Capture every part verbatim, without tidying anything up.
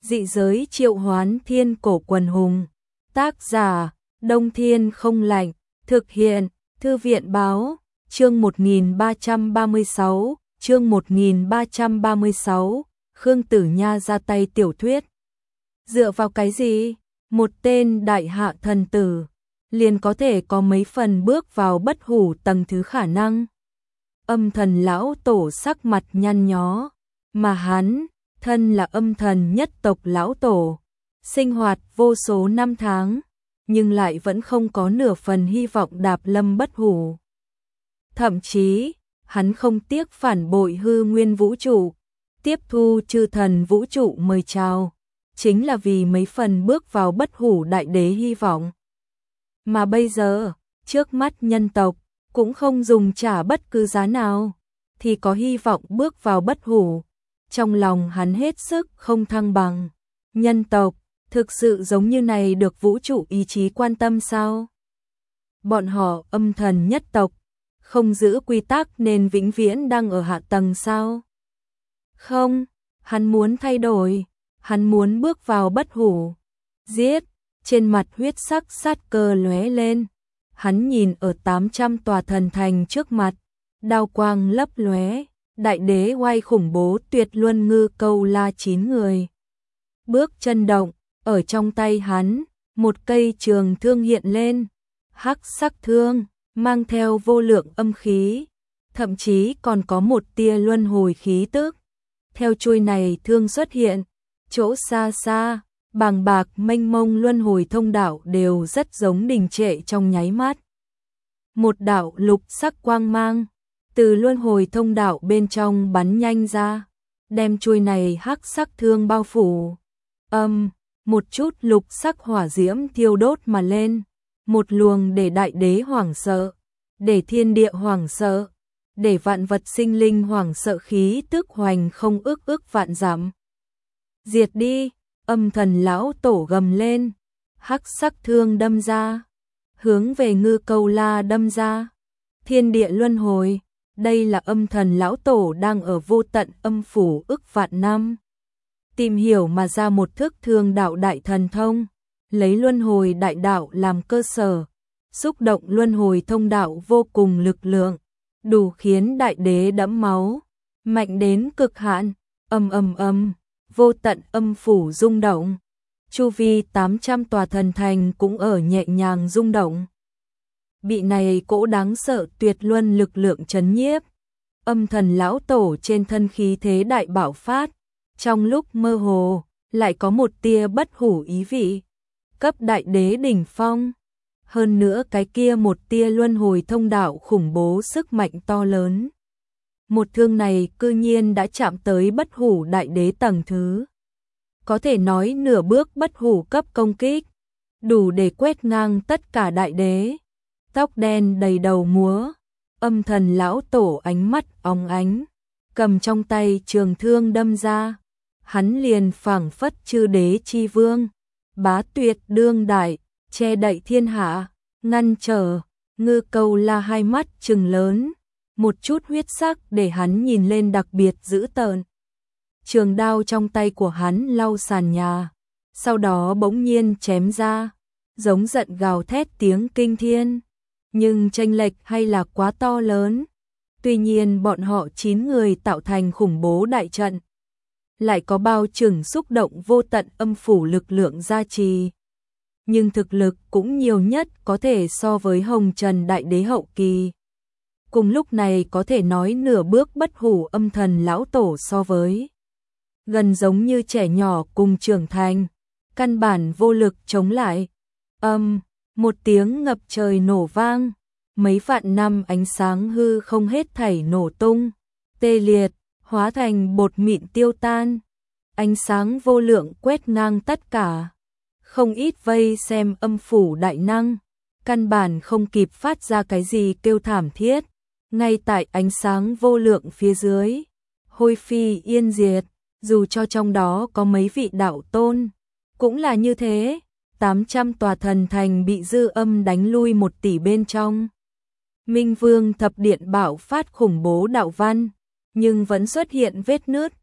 Dị giới triệu hoán thiên cổ quần hùng. Tác giả, Đông Thiên không lạnh. Thực hiện, Thư viện báo, chương một nghìn ba trăm ba mươi sáu, chương một nghìn ba trăm ba mươi sáu, Khương Tử Nha ra tay tiểu thuyết. Dựa vào cái gì? Một tên đại hạ thần tử, liền có thể có mấy phần bước vào bất hủ tầng thứ khả năng. Âm thần lão tổ sắc mặt nhăn nhó, mà hắn, thân là âm thần nhất tộc lão tổ, sinh hoạt vô số năm tháng, nhưng lại vẫn không có nửa phần hy vọng đạp lâm bất hủ. Thậm chí, hắn không tiếc phản bội hư nguyên vũ trụ, tiếp thu chư thần vũ trụ mời chào, chính là vì mấy phần bước vào bất hủ đại đế hy vọng. Mà bây giờ, trước mắt nhân tộc, cũng không dùng trả bất cứ giá nào, thì có hy vọng bước vào bất hủ. Trong lòng hắn hết sức không thăng bằng. Nhân tộc, thực sự giống như này được vũ trụ ý chí quan tâm sao? Bọn họ âm thần nhất tộc, không giữ quy tắc nên vĩnh viễn đang ở hạ tầng sao? Không, hắn muốn thay đổi, hắn muốn bước vào bất hủ. Giết, trên mặt huyết sắc sát cơ lóe lên. Hắn nhìn ở tám trăm tòa thần thành trước mặt, đao quang lấp lóe, đại đế oai khủng bố tuyệt luân ngư câu la chín người. Bước chân động, ở trong tay hắn, một cây trường thương hiện lên, hắc sắc thương, mang theo vô lượng âm khí, thậm chí còn có một tia luân hồi khí tức. Theo chuôi này thương xuất hiện, chỗ xa xa, bàng bạc mênh mông luân hồi thông đạo đều rất giống đình trệ trong nháy mắt. Một đạo lục sắc quang mang từ luân hồi thông đạo bên trong bắn nhanh ra, đem chuôi này hắc sắc thương bao phủ. Âm, một chút lục sắc hỏa diễm thiêu đốt mà lên, một luồng để đại đế hoảng sợ, để thiên địa hoảng sợ, để vạn vật sinh linh hoảng sợ khí tức hoành không ước ước vạn dặm. Diệt đi, âm thần lão tổ gầm lên, hắc sắc thương đâm ra, hướng về ngư câu la đâm ra. Thiên địa luân hồi, đây là âm thần lão tổ đang ở vô tận âm phủ ức vạn năm, tìm hiểu mà ra một thức thương đạo đại thần thông, lấy luân hồi đại đạo làm cơ sở, xúc động luân hồi thông đạo vô cùng lực lượng, đủ khiến đại đế đẫm máu, mạnh đến cực hạn. Ầm ầm ầm, vô tận âm phủ rung động, chu vi tám trăm tòa thần thành cũng ở nhẹ nhàng rung động. Bị này cỗ đáng sợ tuyệt luân lực lượng chấn nhiếp, âm thần lão tổ trên thân khí thế đại bạo phát, trong lúc mơ hồ, lại có một tia bất hủ ý vị, cấp đại đế đỉnh phong. Hơn nữa cái kia một tia luân hồi thông đạo khủng bố sức mạnh to lớn. Một thương này cư nhiên đã chạm tới bất hủ đại đế tầng thứ. Có thể nói nửa bước bất hủ cấp công kích, đủ để quét ngang tất cả đại đế. Tóc đen đầy đầu múa, âm thần lão tổ ánh mắt óng ánh, cầm trong tay trường thương đâm ra. Hắn liền phảng phất chư đế chi vương, bá tuyệt đương đại, che đậy thiên hạ, ngăn trở. Ngư câu la hai mắt trừng lớn, một chút huyết sắc để hắn nhìn lên đặc biệt dữ tợn. Trường đao trong tay của hắn lau sàn nhà, sau đó bỗng nhiên chém ra, giống giận gào thét tiếng kinh thiên. Nhưng chênh lệch hay là quá to lớn. Tuy nhiên bọn họ chín người tạo thành khủng bố đại trận, lại có bao trừng xúc động vô tận âm phủ lực lượng gia trì. Nhưng thực lực cũng nhiều nhất có thể so với Hồng Trần đại đế hậu kỳ. Cùng lúc này có thể nói nửa bước bất hủ âm thần lão tổ so với. Gần giống như trẻ nhỏ cùng trưởng thành, căn bản vô lực chống lại. Âm, một tiếng ngập trời nổ vang, mấy vạn năm ánh sáng hư không hết thảy nổ tung, tê liệt, hóa thành bột mịn tiêu tan. Ánh sáng vô lượng quét ngang tất cả. Không ít vây xem âm phủ đại năng, căn bản không kịp phát ra cái gì kêu thảm thiết. Ngay tại ánh sáng vô lượng phía dưới, hôi phi yên diệt, dù cho trong đó có mấy vị đạo tôn, cũng là như thế. tám trăm tòa thần thành bị dư âm đánh lui một tỷ bên trong. Minh Vương thập điện bạo phát khủng bố đạo văn, nhưng vẫn xuất hiện vết nứt,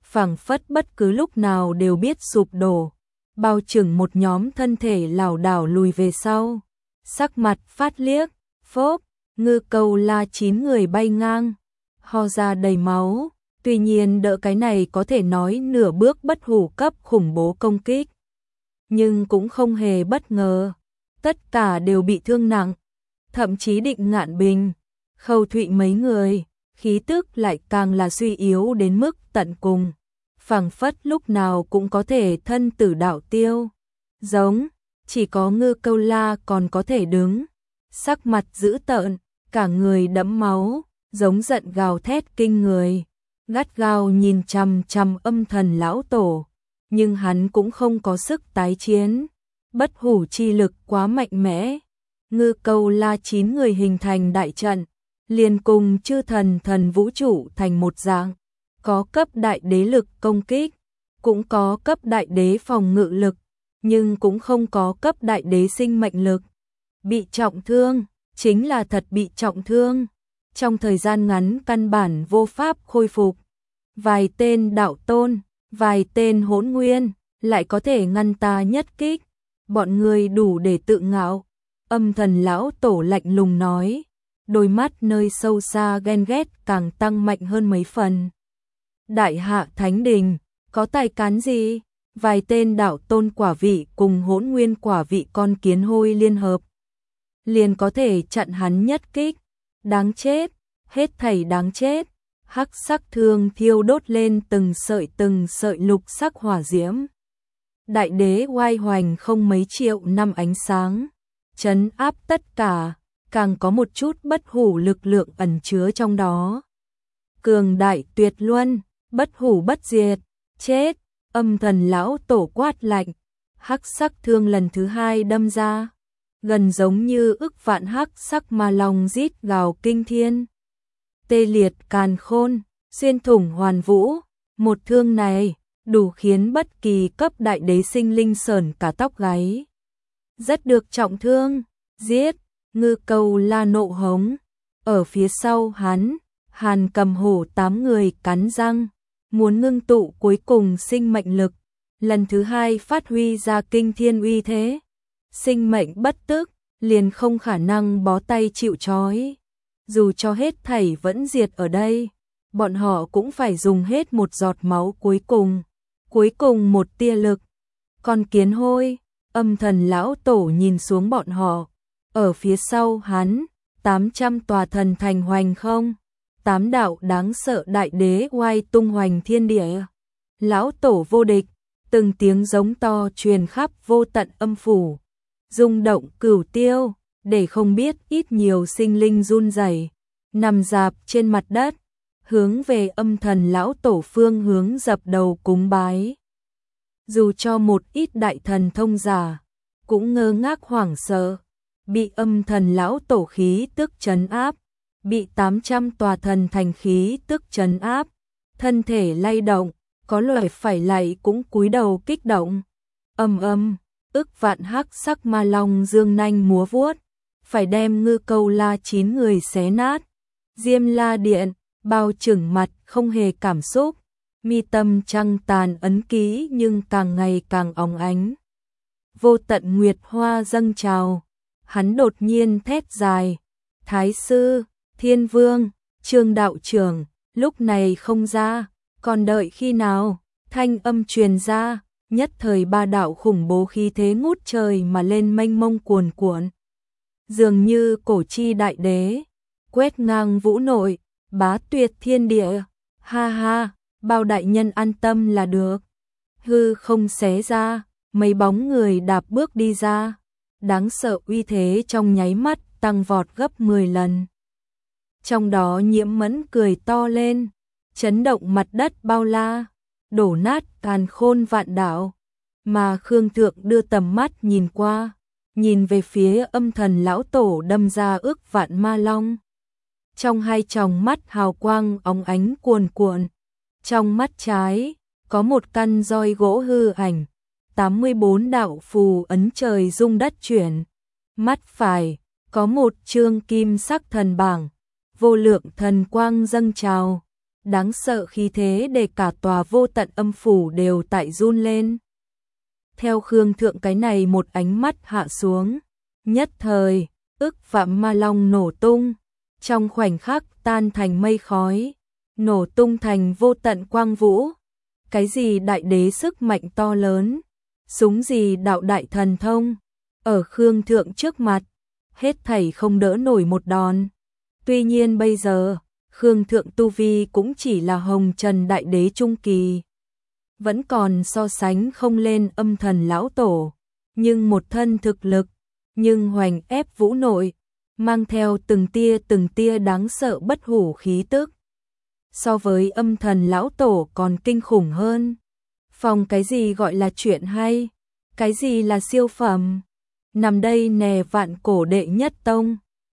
phảng phất bất cứ lúc nào đều biết sụp đổ, bao trùm một nhóm thân thể lảo đảo lùi về sau, sắc mặt phát liếc, phốp, Ngư Câu La chín người bay ngang, ho ra đầy máu, tuy nhiên đỡ cái này có thể nói nửa bước bất hủ cấp khủng bố công kích, nhưng cũng không hề bất ngờ, tất cả đều bị thương nặng, thậm chí Định Ngạn Bình, Khâu Thụy mấy người, khí tức lại càng là suy yếu đến mức tận cùng, phảng phất lúc nào cũng có thể thân tử đạo tiêu. Giống, chỉ có Ngư Câu La còn có thể đứng, sắc mặt dữ tợn, cả người đẫm máu, giống giận gào thét kinh người, gắt gao nhìn chằm chằm Âm Thần lão tổ, nhưng hắn cũng không có sức tái chiến, bất hủ chi lực quá mạnh mẽ. Ngư Câu La chín người hình thành đại trận, liền cùng chư thần thần vũ trụ thành một dạng, có cấp đại đế lực công kích, cũng có cấp đại đế phòng ngự lực, nhưng cũng không có cấp đại đế sinh mệnh lực. Bị trọng thương, chính là thật bị trọng thương, trong thời gian ngắn căn bản vô pháp khôi phục. Vài tên đạo tôn, vài tên hỗn nguyên, lại có thể ngăn ta nhất kích, bọn người đủ để tự ngạo. Âm Thần lão tổ lạnh lùng nói, đôi mắt nơi sâu xa ghen ghét càng tăng mạnh hơn mấy phần. Đại hạ thánh đình, có tài cán gì? Vài tên đạo tôn quả vị cùng hỗn nguyên quả vị con kiến hôi liên hợp, liền có thể chặn hắn nhất kích. Đáng chết, hết thảy đáng chết. Hắc sắc thương thiêu đốt lên từng sợi từng sợi lục sắc hỏa diễm. Đại đế oai hoành không mấy triệu năm ánh sáng, trấn áp tất cả, càng có một chút bất hủ lực lượng ẩn chứa trong đó. Cường đại tuyệt luân, bất hủ bất diệt, chết. Âm Thần lão tổ quát lạnh, hắc sắc thương lần thứ hai đâm ra, gần giống như ức vạn hắc sắc ma long rít gào kinh thiên. Tê liệt càn khôn, xuyên thủng hoàn vũ, một thương này đủ khiến bất kỳ cấp đại đế sinh linh sởn cả tóc gáy. Rất được trọng thương, giết. Ngư Câu La nộ hống, ở phía sau hắn, Hàn Cầm Hổ tám người cắn răng, muốn ngưng tụ cuối cùng sinh mệnh lực, lần thứ hai phát huy ra kinh thiên uy thế. Sinh mệnh bất tức, liền không khả năng bó tay chịu trói. Dù cho hết thảy vẫn diệt ở đây, bọn họ cũng phải dùng hết một giọt máu cuối cùng, cuối cùng một tia lực. Con kiến hôi, Âm Thần lão tổ nhìn xuống bọn họ, ở phía sau hắn, tám trăm tòa thần thành hoành không, tám đạo đáng sợ đại đế oai tung hoành thiên địa. Lão tổ vô địch, từng tiếng giống to truyền khắp vô tận âm phủ, rung động cửu tiêu, để không biết ít nhiều sinh linh run rẩy, nằm dạp trên mặt đất, hướng về Âm Thần lão tổ phương hướng dập đầu cúng bái. Dù cho một ít đại thần thông giả, cũng ngơ ngác hoảng sợ, bị Âm Thần lão tổ khí tức trấn áp, bị tám trăm tòa thần thành khí tức trấn áp, thân thể lay động, có loại phải lạy cũng cúi đầu kích động. Âm âm, ức vạn hắc sắc ma long dương nanh múa vuốt, phải đem Ngư Câu La chín người xé nát. Diêm La Điện, bao trừng mặt không hề cảm xúc, mi tâm trăng tàn ấn ký nhưng càng ngày càng óng ánh. Vô tận nguyệt hoa dâng trào, hắn đột nhiên thét dài, Thái sư, Thiên Vương, Trương đạo trưởng, lúc này không ra, còn đợi khi nào? Thanh âm truyền ra, nhất thời ba đạo khủng bố khí thế ngút trời mà lên mênh mông cuồn cuộn. Dường như cổ chi đại đế, quét ngang vũ nội, bá tuyệt thiên địa. Ha ha, bao đại nhân an tâm là được. Hư không xé ra, mấy bóng người đạp bước đi ra, đáng sợ uy thế trong nháy mắt tăng vọt gấp mười lần. Trong đó Nhiễm Mẫn cười to lên, chấn động mặt đất bao la, đổ nát càn khôn vạn đạo. Mà Khương Thượng đưa tầm mắt nhìn qua, nhìn về phía Âm Thần lão tổ đâm ra ước vạn ma long. Trong hai tròng mắt hào quang óng ánh cuồn cuộn, trong mắt trái có một căn roi gỗ hư ảnh, tám mươi bốn đạo phù ấn trời rung đất chuyển. Mắt phải có một chương kim sắc thần bảng, vô lượng thần quang dâng trào, đáng sợ khí thế để cả tòa vô tận âm phủ đều tại run lên. Theo Khương Thượng cái này một ánh mắt hạ xuống, nhất thời, ức vạn ma long nổ tung, trong khoảnh khắc tan thành mây khói, nổ tung thành vô tận quang vũ. Cái gì đại đế sức mạnh to lớn, súng gì đạo đại thần thông, ở Khương Thượng trước mặt, hết thảy không đỡ nổi một đòn. Tuy nhiên bây giờ, Khương Thượng tu vi cũng chỉ là hồng trần đại đế trung kỳ, vẫn còn so sánh không lên âm thần lão tổ, nhưng một thân thực lực, nhưng hoành ép vũ nội, mang theo từng tia từng tia đáng sợ bất hủ khí tức. So với âm thần lão tổ còn kinh khủng hơn. Phòng cái gì gọi là chuyện hay, cái gì là siêu phẩm, nằm đây nè vạn cổ đệ nhất tông.